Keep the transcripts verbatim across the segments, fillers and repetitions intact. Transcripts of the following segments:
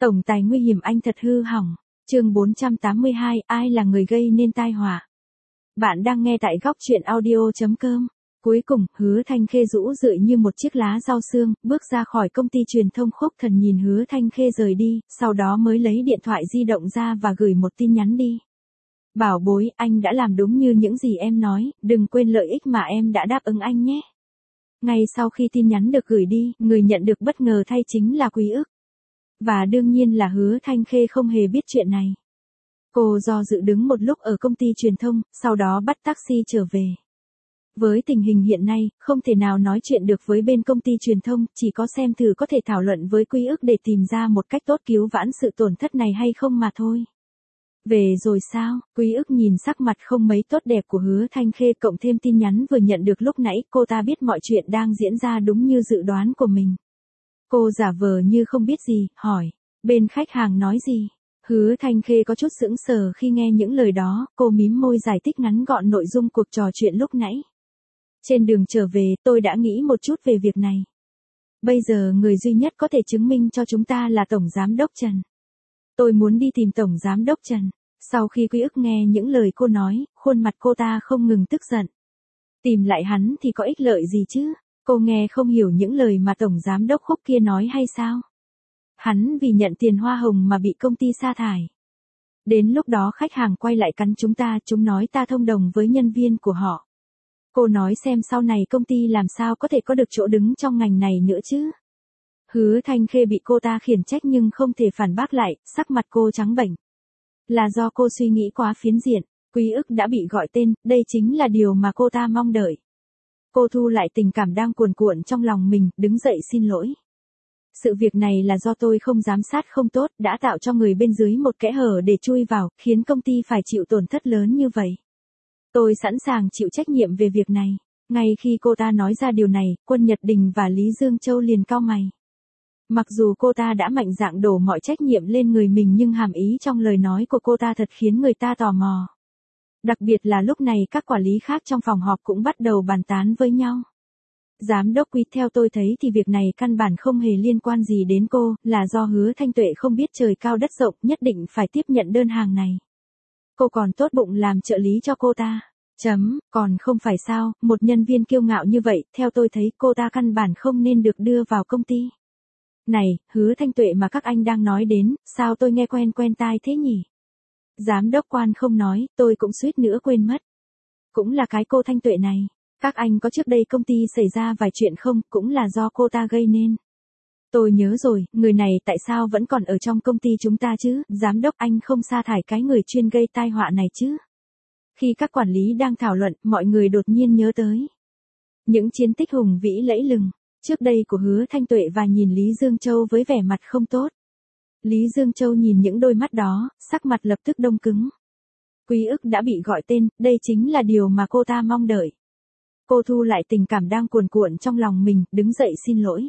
Tổng tài nguy hiểm anh thật hư hỏng. Chương bốn trăm tám mươi hai, ai là người gây nên tai họa? Bạn đang nghe tại góc truyện audio chấm com. Cuối cùng, Hứa Thanh Khê rũ rượi như một chiếc lá rau xương, bước ra khỏi công ty truyền thông Khúc Thần nhìn Hứa Thanh Khê rời đi, sau đó mới lấy điện thoại di động ra và gửi một tin nhắn đi. Bảo bối, anh đã làm đúng như những gì em nói, đừng quên lợi ích mà em đã đáp ứng anh nhé. Ngay sau khi tin nhắn được gửi đi, người nhận được bất ngờ thay chính là Quý Ức. Và đương nhiên là Hứa Thanh Khê không hề biết chuyện này. Cô do dự đứng một lúc ở công ty truyền thông, sau đó bắt taxi trở về. Với tình hình hiện nay, không thể nào nói chuyện được với bên công ty truyền thông, chỉ có xem thử có thể thảo luận với Quý Ức để tìm ra một cách tốt cứu vãn sự tổn thất này hay không mà thôi. Về rồi sao? Quý Ức nhìn sắc mặt không mấy tốt đẹp của Hứa Thanh Khê cộng thêm tin nhắn vừa nhận được lúc nãy, cô ta biết mọi chuyện đang diễn ra đúng như dự đoán của mình. Cô giả vờ như không biết gì, hỏi, bên khách hàng nói gì? Hứa Thanh Khê có chút sững sờ khi nghe những lời đó, cô mím môi giải thích ngắn gọn nội dung cuộc trò chuyện lúc nãy. Trên đường trở về, tôi đã nghĩ một chút về việc này. Bây giờ người duy nhất có thể chứng minh cho chúng ta là Tổng Giám đốc Trần. Tôi muốn đi tìm Tổng Giám đốc Trần. Sau khi Quý Ức nghe những lời cô nói, khuôn mặt cô ta không ngừng tức giận. Tìm lại hắn thì có ích lợi gì chứ? Cô nghe không hiểu những lời mà Tổng Giám đốc Khúc kia nói hay sao? Hắn vì nhận tiền hoa hồng mà bị công ty sa thải. Đến lúc đó khách hàng quay lại cắn chúng ta, chúng nói ta thông đồng với nhân viên của họ. Cô nói xem sau này công ty làm sao có thể có được chỗ đứng trong ngành này nữa chứ? Hứa Thanh Khê bị cô ta khiển trách nhưng không thể phản bác lại, sắc mặt cô trắng bệch. Là do cô suy nghĩ quá phiến diện, Quý Ức đã bị gọi tên, đây chính là điều mà cô ta mong đợi. Cô thu lại tình cảm đang cuồn cuộn trong lòng mình, đứng dậy xin lỗi. Sự việc này là do tôi không giám sát không tốt, đã tạo cho người bên dưới một kẽ hở để chui vào, khiến công ty phải chịu tổn thất lớn như vậy. Tôi sẵn sàng chịu trách nhiệm về việc này. Ngay khi cô ta nói ra điều này, Quân Nhật Đình và Lý Dương Châu liền cau mày. Mặc dù cô ta đã mạnh dạn đổ mọi trách nhiệm lên người mình nhưng hàm ý trong lời nói của cô ta thật khiến người ta tò mò. Đặc biệt là lúc này các quản lý khác trong phòng họp cũng bắt đầu bàn tán với nhau. Giám đốc Quý, theo tôi thấy thì việc này căn bản không hề liên quan gì đến cô, là do Hứa Thanh Tuệ không biết trời cao đất rộng, nhất định phải tiếp nhận đơn hàng này. Cô còn tốt bụng làm trợ lý cho cô ta. Chấm, còn không phải sao, một nhân viên kiêu ngạo như vậy, theo tôi thấy cô ta căn bản không nên được đưa vào công ty. Này, Hứa Thanh Tuệ mà các anh đang nói đến, sao tôi nghe quen quen tai thế nhỉ? Giám đốc Quan không nói, tôi cũng suýt nữa quên mất. Cũng là cái cô Thanh Tuệ này. Các anh có trước đây công ty xảy ra vài chuyện không, cũng là do cô ta gây nên. Tôi nhớ rồi, người này tại sao vẫn còn ở trong công ty chúng ta chứ? Giám đốc, anh không sa thải cái người chuyên gây tai họa này chứ? Khi các quản lý đang thảo luận, mọi người đột nhiên nhớ tới những chiến tích hùng vĩ lẫy lừng trước đây của Hứa Thanh Tuệ và nhìn Lý Dương Châu với vẻ mặt không tốt. Lý Dương Châu nhìn những đôi mắt đó, sắc mặt lập tức đông cứng. Quý Ức đã bị gọi tên, đây chính là điều mà cô ta mong đợi. Cô thu lại tình cảm đang cuồn cuộn trong lòng mình, đứng dậy xin lỗi.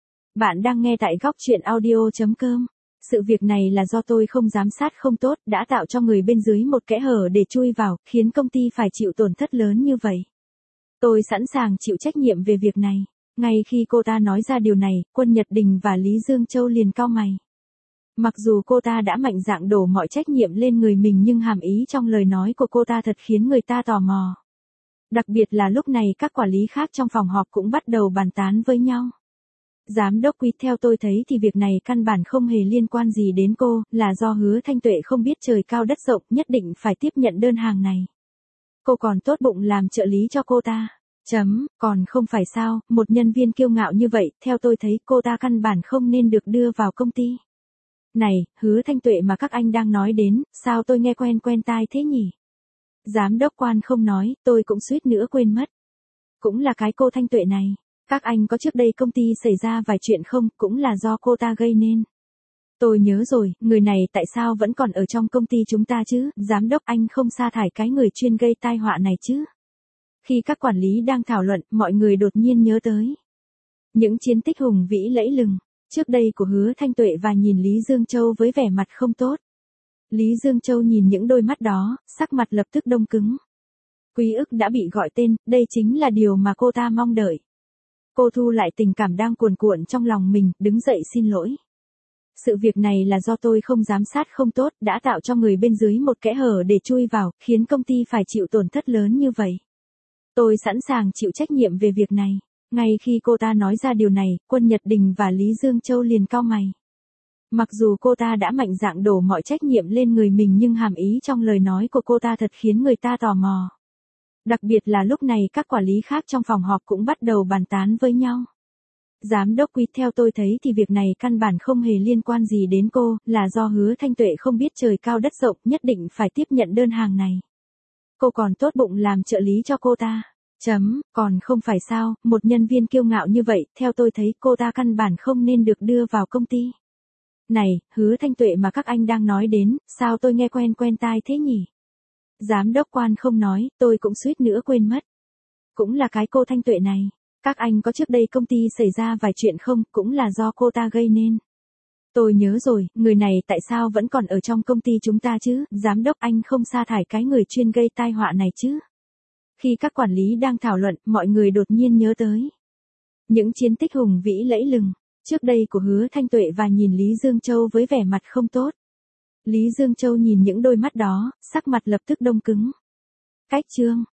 Bạn đang nghe tại góc truyện audio chấm com. Sự việc này là do tôi không giám sát không tốt, đã tạo cho người bên dưới một kẽ hở để chui vào, khiến công ty phải chịu tổn thất lớn như vậy. Tôi sẵn sàng chịu trách nhiệm về việc này. Ngay khi cô ta nói ra điều này, Quân Nhật Đình và Lý Dương Châu liền cau mày. Mặc dù cô ta đã mạnh dạn đổ mọi trách nhiệm lên người mình nhưng hàm ý trong lời nói của cô ta thật khiến người ta tò mò. Đặc biệt là lúc này các quản lý khác trong phòng họp cũng bắt đầu bàn tán với nhau. Giám đốc Quý, theo tôi thấy thì việc này căn bản không hề liên quan gì đến cô, là do Hứa Thanh Tuệ không biết trời cao đất rộng, nhất định phải tiếp nhận đơn hàng này. Cô còn tốt bụng làm trợ lý cho cô ta. Chấm, còn không phải sao, một nhân viên kiêu ngạo như vậy, theo tôi thấy cô ta căn bản không nên được đưa vào công ty. Này, Hứa Thanh Tuệ mà các anh đang nói đến, sao tôi nghe quen quen tai thế nhỉ? Giám đốc Quan không nói, tôi cũng suýt nữa quên mất. Cũng là cái cô Thanh Tuệ này. Các anh có trước đây công ty xảy ra vài chuyện không, cũng là do cô ta gây nên. Tôi nhớ rồi, người này tại sao vẫn còn ở trong công ty chúng ta chứ? Giám đốc, anh không sa thải cái người chuyên gây tai họa này chứ? Khi các quản lý đang thảo luận, mọi người đột nhiên nhớ tới những chiến tích hùng vĩ lẫy lừng trước đây của Hứa Thanh Tuệ và nhìn Lý Dương Châu với vẻ mặt không tốt. Lý Dương Châu nhìn những đôi mắt đó, sắc mặt lập tức đông cứng. Quý Ức đã bị gọi tên, đây chính là điều mà cô ta mong đợi. Cô thu lại tình cảm đang cuồn cuộn trong lòng mình, đứng dậy xin lỗi. Sự việc này là do tôi không giám sát không tốt, đã tạo cho người bên dưới một kẽ hở để chui vào, khiến công ty phải chịu tổn thất lớn như vậy. Tôi sẵn sàng chịu trách nhiệm về việc này. Ngay khi cô ta nói ra điều này, Quân Nhật Đình và Lý Dương Châu liền cau mày. Mặc dù cô ta đã mạnh dạn đổ mọi trách nhiệm lên người mình nhưng hàm ý trong lời nói của cô ta thật khiến người ta tò mò. Đặc biệt là lúc này các quản lý khác trong phòng họp cũng bắt đầu bàn tán với nhau. Giám đốc Quý, theo tôi thấy thì việc này căn bản không hề liên quan gì đến cô, là do Hứa Thanh Tuệ không biết trời cao đất rộng, nhất định phải tiếp nhận đơn hàng này. Cô còn tốt bụng làm trợ lý cho cô ta. Chấm, còn không phải sao, một nhân viên kiêu ngạo như vậy, theo tôi thấy cô ta căn bản không nên được đưa vào công ty. Này, Hứa Thanh Tuệ mà các anh đang nói đến, sao tôi nghe quen quen tai thế nhỉ? Giám đốc Quan không nói, tôi cũng suýt nữa quên mất. Cũng là cái cô Thanh Tuệ này. Các anh có trước đây công ty xảy ra vài chuyện không, cũng là do cô ta gây nên. Tôi nhớ rồi, người này tại sao vẫn còn ở trong công ty chúng ta chứ? Giám đốc, anh không sa thải cái người chuyên gây tai họa này chứ? Khi các quản lý đang thảo luận, mọi người đột nhiên nhớ tới những chiến tích hùng vĩ lẫy lừng trước đây của Hứa Thanh Tuệ và nhìn Lý Dương Châu với vẻ mặt không tốt. Lý Dương Châu nhìn những đôi mắt đó, sắc mặt lập tức đông cứng. Cách chương